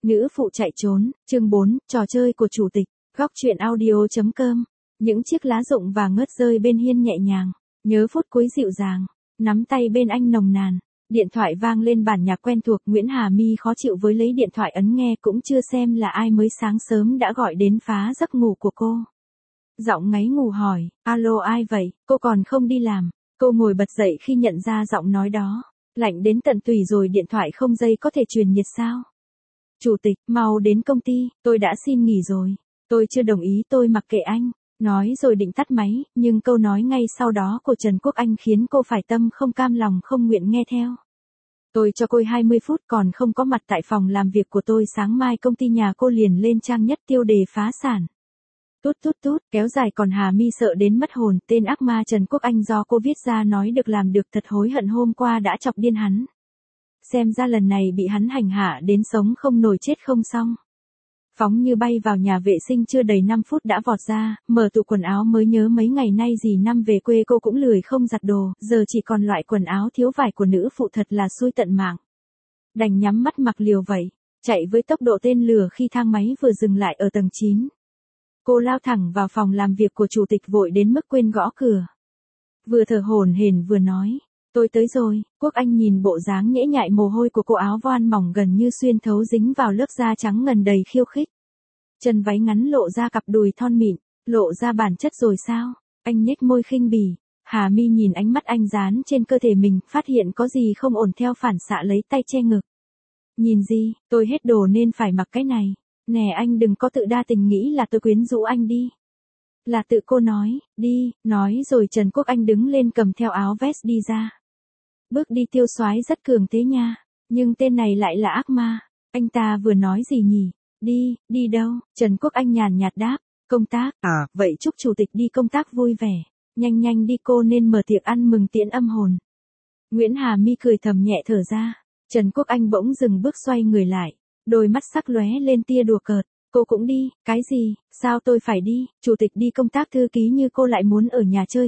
Nữ phụ chạy trốn, chương 4, trò chơi của chủ tịch, góc truyện audio.com. Những chiếc lá rụng và ngớt rơi bên hiên nhẹ nhàng, nhớ phút cuối dịu dàng, nắm tay bên anh nồng nàn. Điện thoại vang lên bản nhạc quen thuộc, Nguyễn Hà My khó chịu với lấy điện thoại ấn nghe, cũng chưa xem là ai mới sáng sớm đã gọi đến phá giấc ngủ của cô. Giọng ngáy ngủ hỏi, alo ai vậy, cô còn không đi làm. Cô ngồi bật dậy khi nhận ra giọng nói đó. Lạnh đến tận tủy rồi, điện thoại không dây có thể truyền nhiệt sao? Chủ tịch, mau đến công ty, tôi đã xin nghỉ rồi. Tôi chưa đồng ý, tôi mặc kệ anh. Nói rồi định tắt máy, nhưng câu nói ngay sau đó của Trần Quốc Anh khiến cô phải tâm không cam lòng không nguyện nghe theo. Tôi cho cô 20 phút còn không có mặt tại phòng làm việc của tôi, sáng mai công ty nhà cô liền lên trang nhất tiêu đề phá sản. Tút tút tút, kéo dài còn Hà My sợ đến mất hồn, tên ác ma Trần Quốc Anh do cô viết ra nói được làm được, thật hối hận hôm qua đã chọc điên hắn. Xem ra lần này bị hắn hành hạ đến sống không nổi chết không xong. Phóng như bay vào nhà vệ sinh chưa đầy 5 phút đã vọt ra, mở tủ quần áo mới nhớ mấy ngày nay dì năm về quê cô cũng lười không giặt đồ, giờ chỉ còn loại quần áo thiếu vải của nữ phụ, thật là xui tận mạng. Đành nhắm mắt mặc liều vậy, chạy với tốc độ tên lửa khi thang máy vừa dừng lại ở tầng 9. Cô lao thẳng vào phòng làm việc của chủ tịch vội đến mức quên gõ cửa. Vừa thở hổn hển vừa nói, tôi tới rồi. Quốc Anh nhìn bộ dáng nhễ nhại mồ hôi của cô, áo voan mỏng gần như xuyên thấu dính vào lớp da trắng ngần đầy khiêu khích. Chân váy ngắn lộ ra cặp đùi thon mịn, lộ ra bản chất rồi sao? Anh nhếch môi khinh bỉ. Hà My nhìn ánh mắt anh dán trên cơ thể mình, phát hiện có gì không ổn theo phản xạ lấy tay che ngực. Nhìn gì, tôi hết đồ nên phải mặc cái này. Nè anh đừng có tự đa tình nghĩ là tôi quyến rũ anh đi. Là tự cô nói, đi, nói rồi Trần Quốc Anh đứng lên cầm theo áo vest đi ra. Bước đi tiêu xoái rất cường thế nha, nhưng tên này lại là ác ma. Anh ta vừa nói gì nhỉ? Đi, đi đâu? Trần Quốc Anh nhàn nhạt đáp, công tác. À, vậy chúc chủ tịch đi công tác vui vẻ. Nhanh nhanh đi, cô nên mở tiệc ăn mừng tiễn âm hồn. Nguyễn Hà My cười thầm nhẹ thở ra. Trần Quốc Anh bỗng dừng bước, xoay người lại. Đôi mắt sắc lóe lên tia đùa cợt. Cô cũng đi, cái gì, sao tôi phải đi, chủ tịch đi công tác, thư ký như cô lại muốn ở nhà chơi,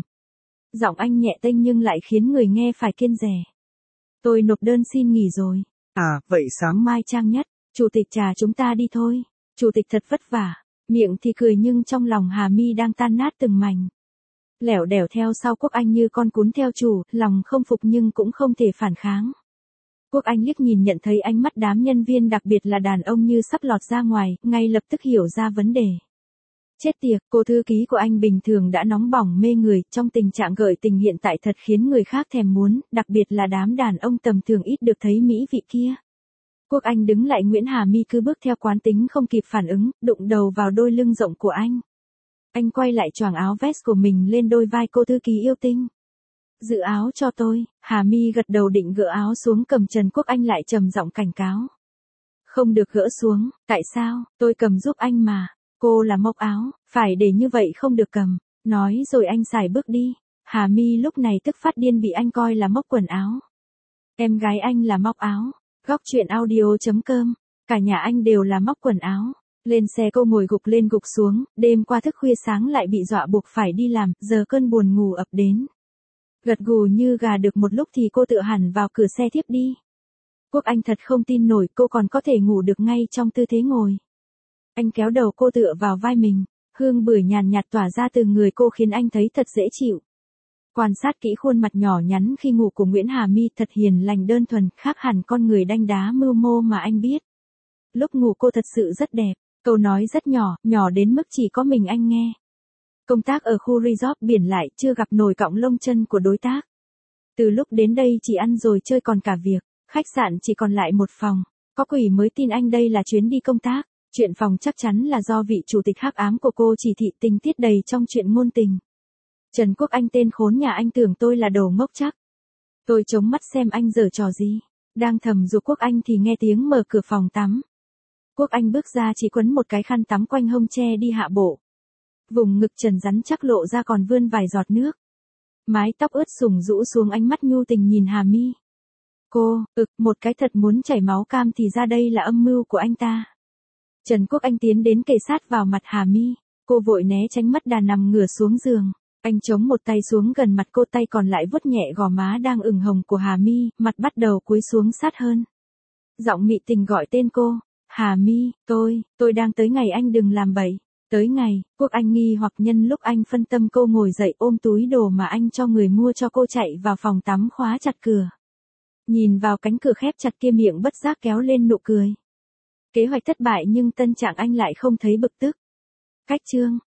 Giọng anh nhẹ tênh nhưng lại khiến người nghe phải kiêng dè. Tôi nộp đơn xin nghỉ rồi. À, vậy sáng mai trang nhất, chủ tịch trà chúng ta đi thôi. Chủ tịch thật vất vả, miệng thì cười nhưng trong lòng Hà My đang tan nát từng mảnh. Lẻo đẻo theo sau Quốc Anh như con cún theo chủ, lòng không phục nhưng cũng không thể phản kháng. Quốc Anh liếc nhìn nhận thấy ánh mắt đám nhân viên, đặc biệt là đàn ông như sắp lọt ra ngoài, ngay lập tức hiểu ra vấn đề. Chết tiệt, cô thư ký của anh bình thường đã nóng bỏng mê người, trong tình trạng gợi tình hiện tại thật khiến người khác thèm muốn, đặc biệt là đám đàn ông tầm thường ít được thấy mỹ vị kia. Quốc Anh đứng lại, Nguyễn Hà My cứ bước theo quán tính không kịp phản ứng, đụng đầu vào đôi lưng rộng của anh. Anh quay lại choàng áo vest của mình lên đôi vai cô thư ký yêu tinh. Giữ áo cho tôi. Hà My gật đầu định gỡ áo xuống, cầm Trần Quốc Anh lại trầm giọng cảnh cáo. Không được gỡ xuống, tại sao, tôi cầm giúp anh mà. Cô là móc áo, phải để như vậy không được cầm. Nói rồi anh xài bước đi. Hà My lúc này tức phát điên bị anh coi là móc quần áo. Em gái anh là móc áo. Góc truyện audio.com. Cả nhà anh đều là móc quần áo. Lên xe cô ngồi gục lên gục xuống, đêm qua thức khuya sáng lại bị dọa buộc phải đi làm, giờ cơn buồn ngủ ập đến. Gật gù như gà được một lúc thì cô tựa hẳn vào cửa xe thiếp đi. Quốc Anh thật không tin nổi cô còn có thể ngủ được ngay trong tư thế ngồi. Anh kéo đầu cô tựa vào vai mình, hương bưởi nhàn nhạt tỏa ra từ người cô khiến anh thấy thật dễ chịu. Quan sát kỹ khuôn mặt nhỏ nhắn khi ngủ của Nguyễn Hà My, thật hiền lành đơn thuần, khác hẳn con người đanh đá mưu mô mà anh biết. Lúc ngủ cô thật sự rất đẹp, câu nói rất nhỏ, nhỏ đến mức chỉ có mình anh nghe. Công tác ở khu resort biển lại chưa gặp nổi cọng lông chân của đối tác. Từ lúc đến đây chỉ ăn rồi chơi còn cả việc, khách sạn chỉ còn lại một phòng. Có quỷ mới tin anh đây là chuyến đi công tác. Chuyện phòng chắc chắn là do vị chủ tịch hắc ám của cô chỉ thị, tình tiết đầy trong chuyện ngôn tình. Trần Quốc Anh tên khốn nhà anh tưởng tôi là đồ ngốc chắc. Tôi chống mắt xem anh giở trò gì. Đang thầm giục Quốc Anh thì nghe tiếng mở cửa phòng tắm. Quốc Anh bước ra chỉ quấn một cái khăn tắm quanh hông che đi hạ bộ. Vùng ngực trần rắn chắc lộ ra còn vươn vài giọt nước. Mái tóc ướt sũng rũ xuống, ánh mắt nhu tình nhìn Hà My. Cô, một cái thật muốn chảy máu cam thì ra đây là âm mưu của anh ta. Trần Quốc Anh tiến đến kề sát vào mặt Hà My. Cô vội né tránh mất đà nằm ngửa xuống giường. Anh chống một tay xuống gần mặt cô, tay còn lại vuốt nhẹ gò má đang ửng hồng của Hà My, mặt bắt đầu cúi xuống sát hơn. Giọng mị tình gọi tên cô. Hà Mi, tôi đang tới ngày anh đừng làm bậy. Tới ngày, Quốc Anh nghi hoặc nhân lúc anh phân tâm cô ngồi dậy ôm túi đồ mà anh cho người mua cho cô chạy vào phòng tắm khóa chặt cửa. Nhìn vào cánh cửa khép chặt kia miệng bất giác kéo lên nụ cười. Kế hoạch thất bại nhưng tâm trạng anh lại không thấy bực tức. Cách chương